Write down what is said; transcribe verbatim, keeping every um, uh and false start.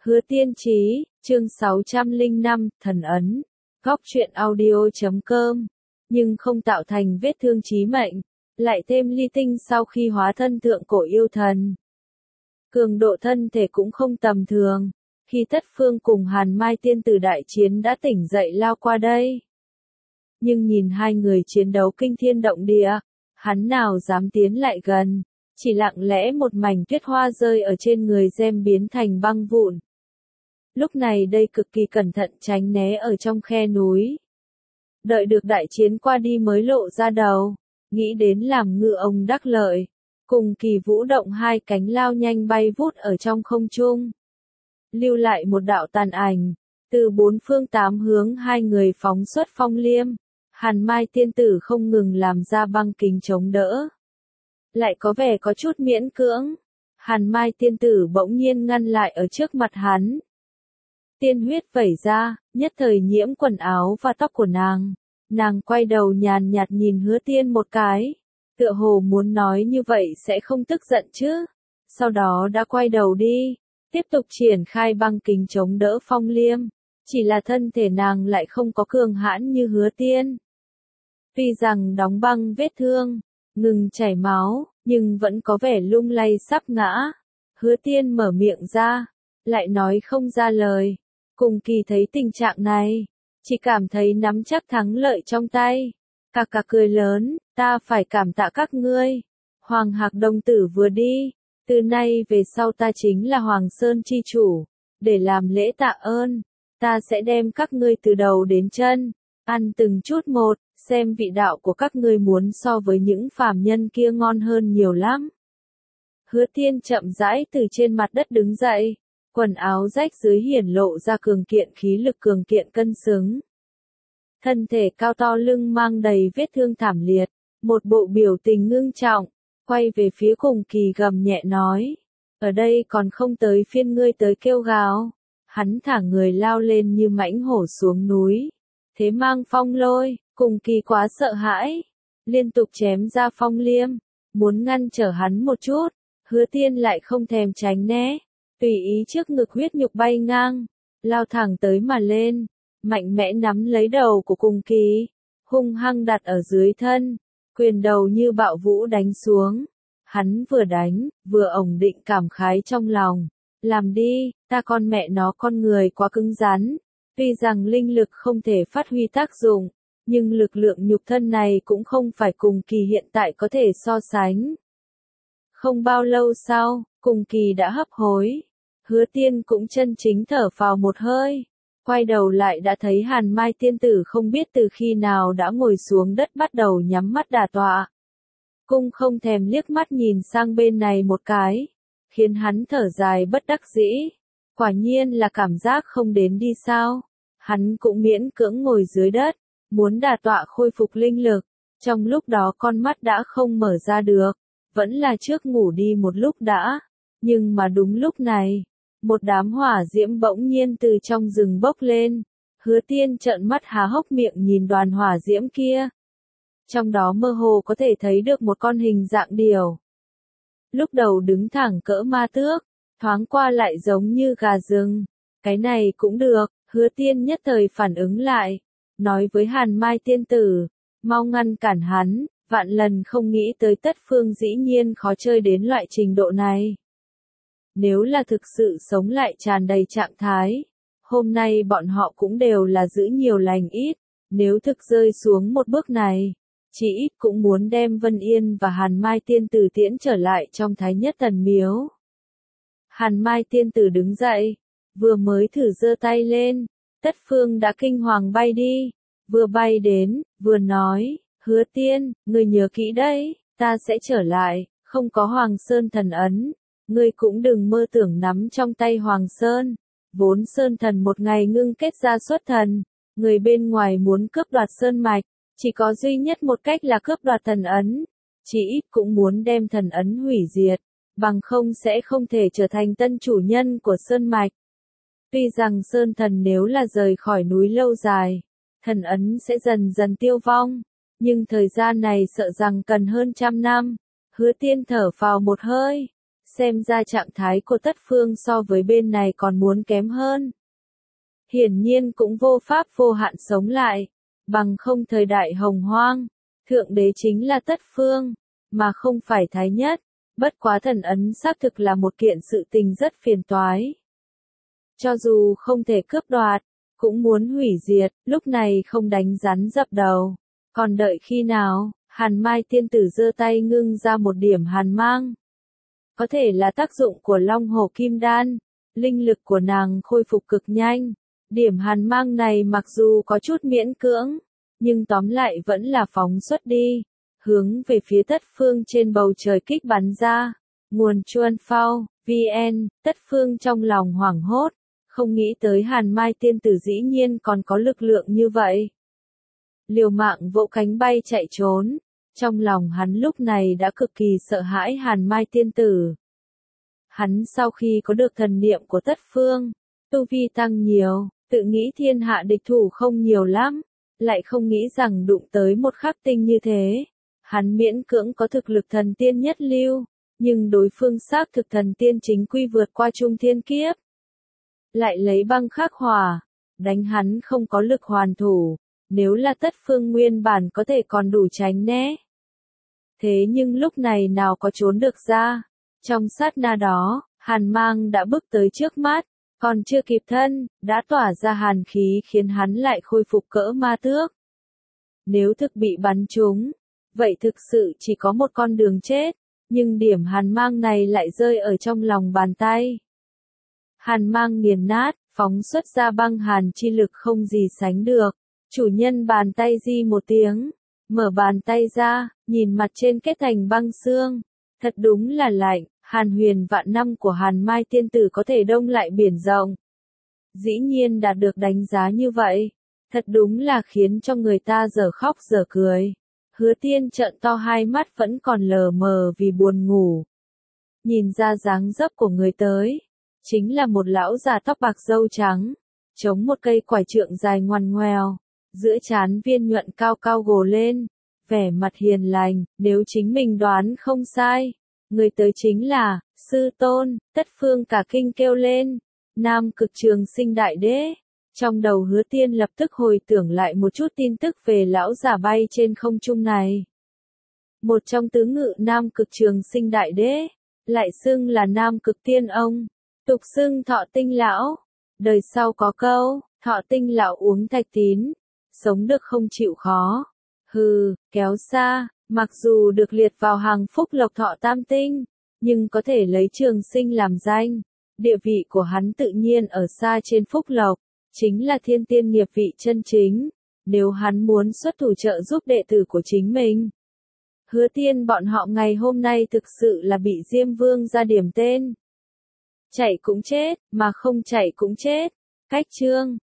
Hứa Tiên Trí, chương sáu trăm lẻ năm, Thần Ấn, góc truyện audio chấm com, nhưng không tạo thành vết thương chí mệnh, lại thêm ly tinh sau khi hóa thân thượng cổ yêu thần. Cường độ thân thể cũng không tầm thường, khi Thất Phương cùng Hàn Mai tiên tử đại chiến đã tỉnh dậy lao qua đây. Nhưng nhìn hai người chiến đấu kinh thiên động địa, hắn nào dám tiến lại gần, chỉ lặng lẽ một mảnh tuyết hoa rơi ở trên người Gem biến thành băng vụn. Lúc này đây cực kỳ cẩn thận tránh né ở trong khe núi. Đợi được đại chiến qua đi mới lộ ra đầu, nghĩ đến làm ngư ông đắc lợi, cùng Kỳ vũ động hai cánh lao nhanh bay vút ở trong không trung. Lưu lại một đạo tàn ảnh, từ bốn phương tám hướng hai người phóng xuất phong liêm, Hàn Mai tiên tử không ngừng làm ra băng kính chống đỡ. Lại có vẻ có chút miễn cưỡng, Hàn Mai tiên tử bỗng nhiên ngăn lại ở trước mặt hắn. Tiên huyết vẩy ra, nhất thời nhiễm quần áo và tóc của nàng. Nàng quay đầu nhàn nhạt nhìn Hứa Tiên một cái, tựa hồ muốn nói như vậy sẽ không tức giận chứ. Sau đó đã quay đầu đi, tiếp tục triển khai băng kính chống đỡ phong liêm. Chỉ là thân thể nàng lại không có cường hãn như Hứa Tiên. Tuy rằng đóng băng vết thương, ngừng chảy máu, nhưng vẫn có vẻ lung lay sắp ngã. Hứa Tiên mở miệng ra, lại nói không ra lời. Cùng Kỳ thấy tình trạng này, chỉ cảm thấy nắm chắc thắng lợi trong tay. Cà cà cười lớn, ta phải cảm tạ các ngươi. Hoàng Hạc Đồng tử vừa đi, từ nay về sau ta chính là Hoàng Sơn chi chủ. Để làm lễ tạ ơn, ta sẽ đem các ngươi từ đầu đến chân, ăn từng chút một, xem vị đạo của các ngươi muốn so với những phàm nhân kia ngon hơn nhiều lắm. Hứa Tiên chậm rãi từ trên mặt đất đứng dậy. Quần áo rách dưới hiển lộ ra cường kiện khí lực cường kiện cân xứng. Thân thể cao to lưng mang đầy vết thương thảm liệt, một bộ biểu tình ngưng trọng, quay về phía cùng Kỳ gầm nhẹ nói. Ở đây còn không tới phiên ngươi tới kêu gào. Hắn thả người lao lên như mãnh hổ xuống núi. Thế mang phong lôi, cùng Kỳ quá sợ hãi. Liên tục chém ra phong liêm, muốn ngăn trở hắn một chút. Hứa Tiên lại không thèm tránh né. Tùy ý trước ngực huyết nhục bay ngang, lao thẳng tới mà lên, mạnh mẽ nắm lấy đầu của cùng Kỳ, hung hăng đặt ở dưới thân, quyền đầu như bạo vũ đánh xuống. Hắn vừa đánh, vừa ổn định cảm khái trong lòng. Làm đi, ta con mẹ nó con người quá cứng rắn. Tuy rằng linh lực không thể phát huy tác dụng, nhưng lực lượng nhục thân này cũng không phải cùng Kỳ hiện tại có thể so sánh. Không bao lâu sau, cùng Kỳ đã hấp hối. Hứa Tiên cũng chân chính thở phào một hơi, quay đầu lại đã thấy Hàn Mai tiên tử không biết từ khi nào đã ngồi xuống đất bắt đầu nhắm mắt đả tọa. Cung không thèm liếc mắt nhìn sang bên này một cái, khiến hắn thở dài bất đắc dĩ. Quả nhiên là cảm giác không đến đi sao. Hắn cũng miễn cưỡng ngồi dưới đất, muốn đả tọa khôi phục linh lực, trong lúc đó con mắt đã không mở ra được, vẫn là trước ngủ đi một lúc đã. Nhưng mà đúng lúc này, một đám hỏa diễm bỗng nhiên từ trong rừng bốc lên. Hứa Tiên trợn mắt há hốc miệng nhìn đoàn hỏa diễm kia. Trong đó mơ hồ có thể thấy được một con hình dạng điểu. Lúc đầu đứng thẳng cỡ ma tước, thoáng qua lại giống như gà rừng. Cái này cũng được, Hứa Tiên nhất thời phản ứng lại. Nói với Hàn Mai tiên tử, mau ngăn cản hắn, vạn lần không nghĩ tới Tất Phương dĩ nhiên khó chơi đến loại trình độ này. Nếu là thực sự sống lại tràn đầy trạng thái, hôm nay bọn họ cũng đều là giữ nhiều lành ít, nếu thực rơi xuống một bước này, chỉ ít cũng muốn đem Vân Yên và Hàn Mai tiên tử tiễn trở lại trong Thái Nhất Thần Miếu. Hàn Mai tiên tử đứng dậy, vừa mới thử giơ tay lên, Tất Phương đã kinh hoàng bay đi, vừa bay đến, vừa nói, Hứa Tiên, ngươi nhớ kỹ đấy, ta sẽ trở lại, không có Hoàng Sơn thần ấn. Ngươi cũng đừng mơ tưởng nắm trong tay Hoàng Sơn. Vốn Sơn thần một ngày ngưng kết ra xuất thần. Người bên ngoài muốn cướp đoạt Sơn mạch, chỉ có duy nhất một cách là cướp đoạt thần ấn. Chỉ ít cũng muốn đem thần ấn hủy diệt, bằng không sẽ không thể trở thành tân chủ nhân của Sơn mạch. Tuy rằng Sơn thần nếu là rời khỏi núi lâu dài, thần ấn sẽ dần dần tiêu vong, nhưng thời gian này sợ rằng cần hơn trăm năm. Hứa Tiên thở phào một hơi. Xem ra trạng thái của Tất Phương so với bên này còn muốn kém hơn. Hiển nhiên cũng vô pháp vô hạn sống lại, bằng không thời đại hồng hoang, thượng đế chính là Tất Phương, mà không phải Thái Nhất. Bất quá thần ấn xác thực là một kiện sự tình rất phiền toái. Cho dù không thể cướp đoạt, cũng muốn hủy diệt, lúc này không đánh rắn dập đầu. Còn đợi khi nào, Hàn Mai tiên tử giơ tay ngưng ra một điểm hàn mang. Có thể là tác dụng của Long Hổ Kim Đan, linh lực của nàng khôi phục cực nhanh. Điểm hàn mang này mặc dù có chút miễn cưỡng, nhưng tóm lại vẫn là phóng xuất đi, hướng về phía Tất Phương trên bầu trời kích bắn ra. Nguồn Chuan Phao, vn, Tất Phương trong lòng hoảng hốt, không nghĩ tới Hàn Mai tiên tử dĩ nhiên còn có lực lượng như vậy. Liều mạng vỗ cánh bay chạy trốn, trong lòng hắn lúc này đã cực kỳ sợ hãi Hàn Mai tiên tử. Hắn sau khi có được thần niệm của Tất Phương, tu vi tăng nhiều, tự nghĩ thiên hạ địch thủ không nhiều lắm, lại không nghĩ rằng đụng tới một khắc tinh như thế. Hắn miễn cưỡng có thực lực thần tiên nhất lưu, nhưng đối phương xác thực thần tiên chính quy vượt qua trung thiên kiếp. Lại lấy băng khắc hỏa, đánh hắn không có lực hoàn thủ, nếu là Tất Phương nguyên bản có thể còn đủ tránh né. Thế nhưng lúc này nào có trốn được ra, trong sát na đó, hàn mang đã bước tới trước mắt, còn chưa kịp thân, đã tỏa ra hàn khí khiến hắn lại khôi phục cỡ ma tước. Nếu thực bị bắn trúng, vậy thực sự chỉ có một con đường chết, nhưng điểm hàn mang này lại rơi ở trong lòng bàn tay. Hàn mang nghiền nát, phóng xuất ra băng hàn chi lực không gì sánh được. Chủ nhân bàn tay di một tiếng, mở bàn tay ra, nhìn mặt trên kết thành băng xương. Thật đúng là lạnh, Hàn huyền vạn năm của Hàn Mai tiên tử có thể đông lại biển rộng. Dĩ nhiên đạt được đánh giá như vậy, thật đúng là khiến cho người ta dở khóc dở cười. Hứa Tiên trợn to hai mắt vẫn còn lờ mờ vì buồn ngủ. Nhìn ra dáng dấp của người tới, chính là một lão già tóc bạc râu trắng, chống một cây quải trượng dài ngoằn ngoèo, giữa trán viên nhuận cao cao gồ lên, vẻ mặt hiền lành. Nếu chính mình đoán không sai, người tới chính là sư tôn. Tất Phương cả kinh kêu lên, Nam Cực Trường Sinh Đại Đế. Trong đầu Hứa Tiên lập tức hồi tưởng lại một chút tin tức về lão giả bay trên không trung này. Một trong tứ ngự Nam Cực Trường Sinh Đại Đế, lại xưng là Nam Cực Tiên Ông, tục xưng Thọ Tinh Lão. Đời sau có câu, Thọ Tinh Lão uống thạch tín, sống được không chịu khó. Hừ, kéo xa, mặc dù được liệt vào hàng phúc lộc thọ tam tinh, nhưng có thể lấy trường sinh làm danh. Địa vị của hắn tự nhiên ở xa trên phúc lộc, chính là thiên tiên nghiệp vị chân chính. Nếu hắn muốn xuất thủ trợ giúp đệ tử của chính mình, Hứa Tiên bọn họ ngày hôm nay thực sự là bị Diêm Vương ra điểm tên. Chạy cũng chết, mà không chạy cũng chết. Cách chương